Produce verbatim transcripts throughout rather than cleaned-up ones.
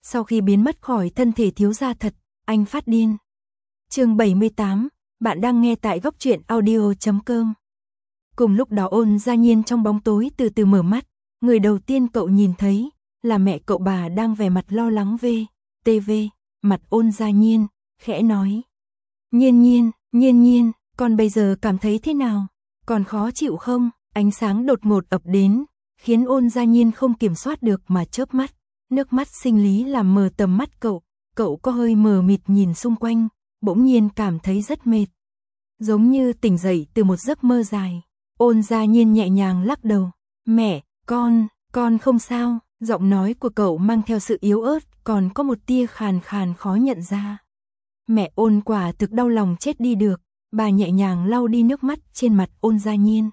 Sau khi biến mất khỏi thân thể thiếu gia thật, anh phát điên. Chương bảy mươi tám, bạn đang nghe tại góc truyện audio chấm com. Cùng lúc đó Ôn Gia Nhiên trong bóng tối từ từ mở mắt, người đầu tiên cậu nhìn thấy là mẹ cậu. Bà đang vẻ mặt lo lắng về ti vi, mặt Ôn Gia Nhiên, khẽ nói. Nhiên Nhiên, Nhiên Nhiên, con bây giờ cảm thấy thế nào? Còn khó chịu không? Ánh sáng đột ngột ập đến, khiến Ôn Gia Nhiên không kiểm soát được mà chớp mắt. Nước mắt sinh lý làm mờ tầm mắt cậu, cậu có hơi mờ mịt nhìn xung quanh, bỗng nhiên cảm thấy rất mệt. Giống như tỉnh dậy từ một giấc mơ dài. Ôn Gia Nhiên nhẹ nhàng lắc đầu. Mẹ, con, con không sao. Giọng nói của cậu mang theo sự yếu ớt, còn có một tia khàn khàn khó nhận ra. Mẹ Ôn quả thực đau lòng chết đi được. Bà nhẹ nhàng lau đi nước mắt trên mặt Ôn Gia Nhiên.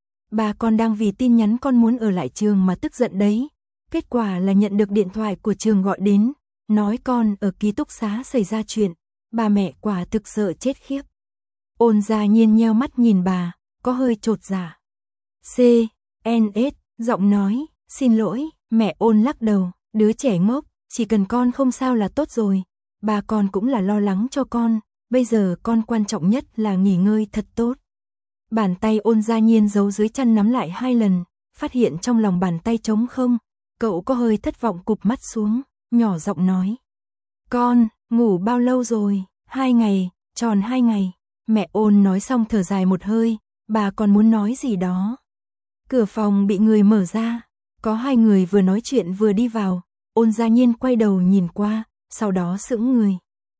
Bà con đang vì tin nhắn con muốn ở lại trường mà tức giận đấy. Kết quả là nhận được điện thoại của trường gọi đến, nói con ở ký túc xá xảy ra chuyện. Bà mẹ quả thực sợ chết khiếp. Ôn Gia Nhiên nheo mắt nhìn bà, có hơi chột dạ. C, N S, giọng nói, xin lỗi. Mẹ Ôn lắc đầu, đứa trẻ ngốc, chỉ cần con không sao là tốt rồi. Bà con cũng là lo lắng cho con, bây giờ con quan trọng nhất là nghỉ ngơi thật tốt. Bàn tay Ôn Gia Nhiên giấu dưới chăn nắm lại hai lần, phát hiện trong lòng bàn tay trống không. Cậu có hơi thất vọng cụp mắt xuống, nhỏ giọng nói. Con, ngủ bao lâu rồi? Hai ngày, tròn hai ngày. Mẹ Ôn nói xong thở dài một hơi, bà còn muốn nói gì đó. Cửa phòng bị người mở ra, có hai người vừa nói chuyện vừa đi vào. Ôn Gia Nhiên quay đầu nhìn qua, sau đó sững người.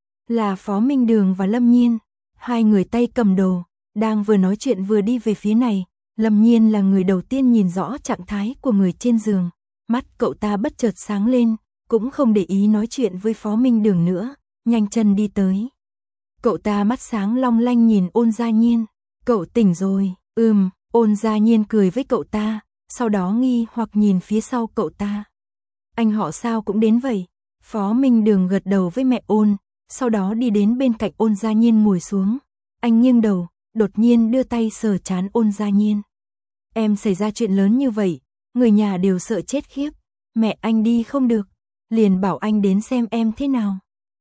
Là Phó Minh Đường và Lâm Nhiên, hai người tay cầm đồ, đang vừa nói chuyện vừa đi về phía này. Lâm Nhiên là người đầu tiên nhìn rõ trạng thái của người trên giường. Mắt cậu ta bất chợt sáng lên, cũng không để ý nói chuyện với Phó Minh Đường nữa, nhanh chân đi tới. Cậu ta mắt sáng long lanh nhìn Ôn Gia Nhiên. Cậu tỉnh rồi? Ừm. Ôn Gia Nhiên cười với cậu ta, sau đó nghi hoặc nhìn phía sau cậu ta. Anh họ sao cũng đến vậy? Phó Minh Đường gật đầu với mẹ Ôn, sau đó đi đến bên cạnh Ôn Gia Nhiên ngồi xuống. Anh nghiêng đầu, đột nhiên đưa tay sờ trán Ôn Gia Nhiên. Em xảy ra chuyện lớn như vậy, người nhà đều sợ chết khiếp. Mẹ anh đi không được, liền bảo anh đến xem em thế nào.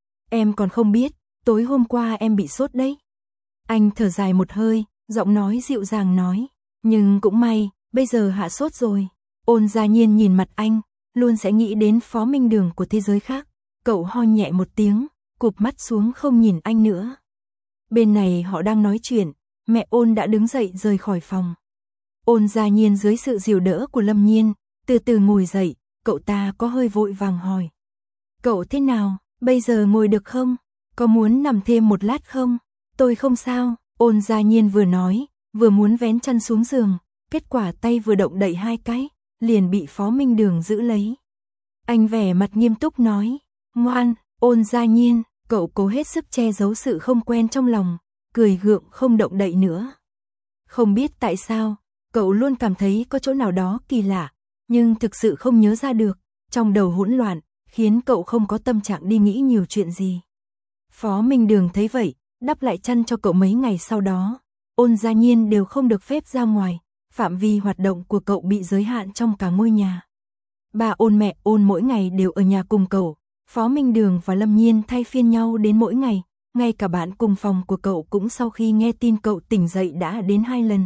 Em còn không biết, tối hôm qua em bị sốt đấy. Anh thở dài một hơi, giọng nói dịu dàng nói. Nhưng cũng may, bây giờ hạ sốt rồi. Ôn Gia Nhiên nhìn mặt anh, luôn sẽ nghĩ đến Phó Minh Đường của thế giới khác. Cậu ho nhẹ một tiếng, cụp mắt xuống không nhìn anh nữa. Bên này họ đang nói chuyện, mẹ Ôn đã đứng dậy rời khỏi phòng. Ôn Gia Nhiên dưới sự dìu đỡ của Lâm Nhiên, từ từ ngồi dậy, cậu ta có hơi vội vàng hỏi. Cậu thế nào, bây giờ ngồi được không? Có muốn nằm thêm một lát không? Tôi không sao. Ôn Gia Nhiên vừa nói, vừa muốn vén chăn xuống giường, kết quả tay vừa động đậy hai cái, liền bị Phó Minh Đường giữ lấy. Anh vẻ mặt nghiêm túc nói, ngoan. Ôn Gia Nhiên, cậu cố hết sức che giấu sự không quen trong lòng, cười gượng không động đậy nữa. Không biết tại sao, cậu luôn cảm thấy có chỗ nào đó kỳ lạ, nhưng thực sự không nhớ ra được, trong đầu hỗn loạn, khiến cậu không có tâm trạng đi nghĩ nhiều chuyện gì. Phó Minh Đường thấy vậy, đắp lại chăn cho cậu mấy ngày sau đó. Ôn Gia Nhiên đều không được phép ra ngoài, phạm vi hoạt động của cậu bị giới hạn trong cả ngôi nhà. Ba Ôn mẹ Ôn mỗi ngày đều ở nhà cùng cậu, Phó Minh Đường và Lâm Nhiên thay phiên nhau đến mỗi ngày, ngay cả bạn cùng phòng của cậu cũng sau khi nghe tin cậu tỉnh dậy đã đến hai lần.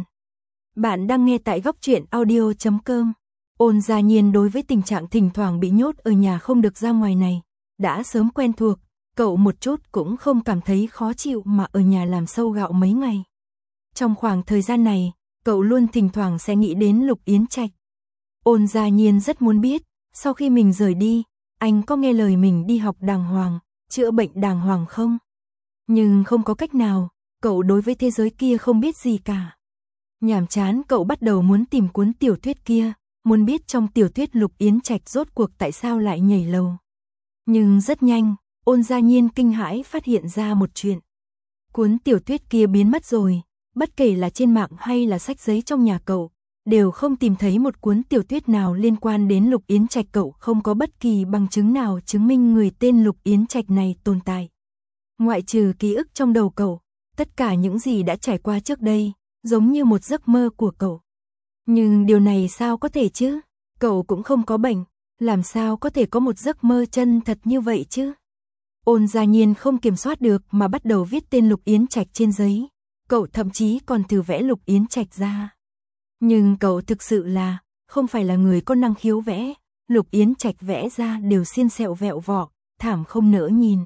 Bạn đang nghe tại góc truyện audio chấm com. Ôn Gia Nhiên đối với tình trạng thỉnh thoảng bị nhốt ở nhà không được ra ngoài này, đã sớm quen thuộc, cậu một chút cũng không cảm thấy khó chịu mà ở nhà làm sâu gạo mấy ngày. Trong khoảng thời gian này, cậu luôn thỉnh thoảng sẽ nghĩ đến Lục Yến Trạch. Ôn Gia Nhiên rất muốn biết, sau khi mình rời đi, anh có nghe lời mình đi học đàng hoàng, chữa bệnh đàng hoàng không? Nhưng không có cách nào, cậu đối với thế giới kia không biết gì cả. Nhàm chán cậu bắt đầu muốn tìm cuốn tiểu thuyết kia, muốn biết trong tiểu thuyết Lục Yến Trạch rốt cuộc tại sao lại nhảy lầu. Nhưng rất nhanh, Ôn Gia Nhiên kinh hãi phát hiện ra một chuyện. Cuốn tiểu thuyết kia biến mất rồi, bất kể là trên mạng hay là sách giấy trong nhà cậu, đều không tìm thấy một cuốn tiểu thuyết nào liên quan đến Lục Yến Trạch. Cậu không có bất kỳ bằng chứng nào chứng minh người tên Lục Yến Trạch này tồn tại. Ngoại trừ ký ức trong đầu cậu, tất cả những gì đã trải qua trước đây, giống như một giấc mơ của cậu. Nhưng điều này sao có thể chứ? Cậu cũng không có bệnh, Làm sao có thể có một giấc mơ chân thật như vậy chứ? Ôn Gia Nhiên không kiểm soát được mà bắt đầu viết tên Lục Yến Trạch trên giấy. Cậu thậm chí còn thử vẽ Lục Yến Trạch ra. Nhưng cậu thực sự là, không phải là người có năng khiếu vẽ. Lục Yến Trạch vẽ ra đều xiên xẹo vẹo vọ, thảm không nỡ nhìn.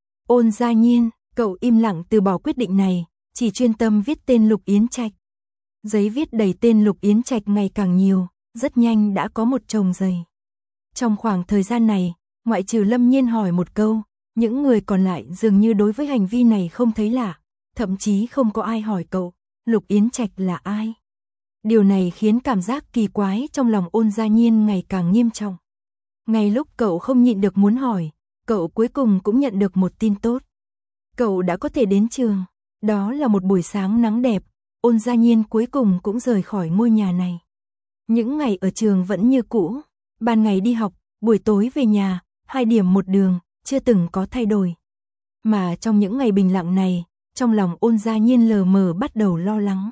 Ôn Gia Nhiên, cậu im lặng từ bỏ quyết định này, chỉ chuyên tâm viết tên Lục Yến Trạch. Giấy viết đầy tên Lục Yến Trạch ngày càng nhiều, rất nhanh đã có một chồng giày. Trong khoảng thời gian này, ngoại trừ Lâm Nhiên hỏi một câu, những người còn lại dường như đối với hành vi này không thấy lạ, thậm chí không có ai hỏi cậu, Lục Yến Trạch là ai. Điều này khiến cảm giác kỳ quái trong lòng Ôn Gia Nhiên ngày càng nghiêm trọng. Ngay lúc cậu không nhịn được muốn hỏi, cậu cuối cùng cũng nhận được một tin tốt. Cậu đã có thể đến trường, đó là một buổi sáng nắng đẹp, Ôn Gia Nhiên cuối cùng cũng rời khỏi ngôi nhà này. Những ngày ở trường vẫn như cũ, ban ngày đi học, buổi tối về nhà, hai điểm một đường, chưa từng có thay đổi. Mà trong những ngày bình lặng này, trong lòng Ôn Gia Nhiên lờ mờ bắt đầu lo lắng.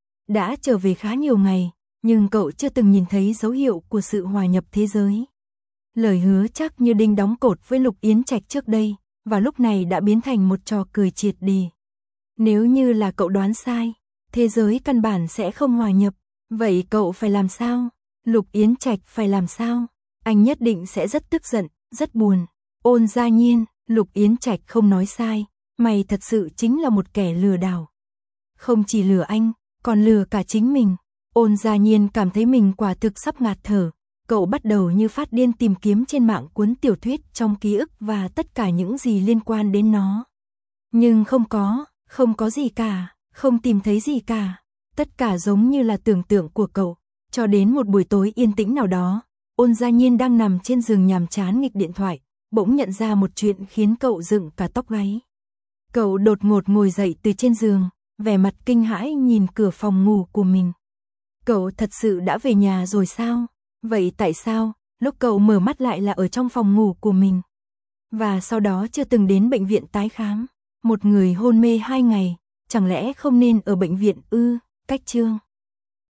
Đã trở về khá nhiều ngày, nhưng cậu chưa từng nhìn thấy dấu hiệu của sự hòa nhập thế giới. Lời hứa chắc như đinh đóng cột với Lục Yến Trạch trước đây, và lúc này đã biến thành một trò cười triệt để. Nếu như là cậu đoán sai, thế giới căn bản sẽ không hòa nhập, vậy cậu phải làm sao? Lục Yến Trạch phải làm sao? Anh nhất định sẽ rất tức giận, rất buồn. Ôn Gia Nhiên, Lục Yến Trạch không nói sai, mày thật sự chính là một kẻ lừa đảo. Không chỉ lừa anh, còn lừa cả chính mình. Ôn Gia Nhiên cảm thấy mình quả thực sắp ngạt thở. Cậu bắt đầu như phát điên tìm kiếm trên mạng cuốn tiểu thuyết trong ký ức và tất cả những gì liên quan đến nó. Nhưng không có, không có gì cả, không tìm thấy gì cả. Tất cả giống như là tưởng tượng của cậu. Cho đến một buổi tối yên tĩnh nào đó, Ôn Gia Nhiên đang nằm trên giường nhàm chán nghịch điện thoại, bỗng nhận ra một chuyện khiến cậu dựng cả tóc gáy. Cậu đột ngột ngồi dậy từ trên giường, vẻ mặt kinh hãi nhìn cửa phòng ngủ của mình. Cậu thật sự đã về nhà rồi sao? Vậy tại sao, lúc cậu mở mắt lại là ở trong phòng ngủ của mình? Và sau đó chưa từng đến bệnh viện tái khám. Một người hôn mê hai ngày, chẳng lẽ không nên ở bệnh viện ư? Cách chương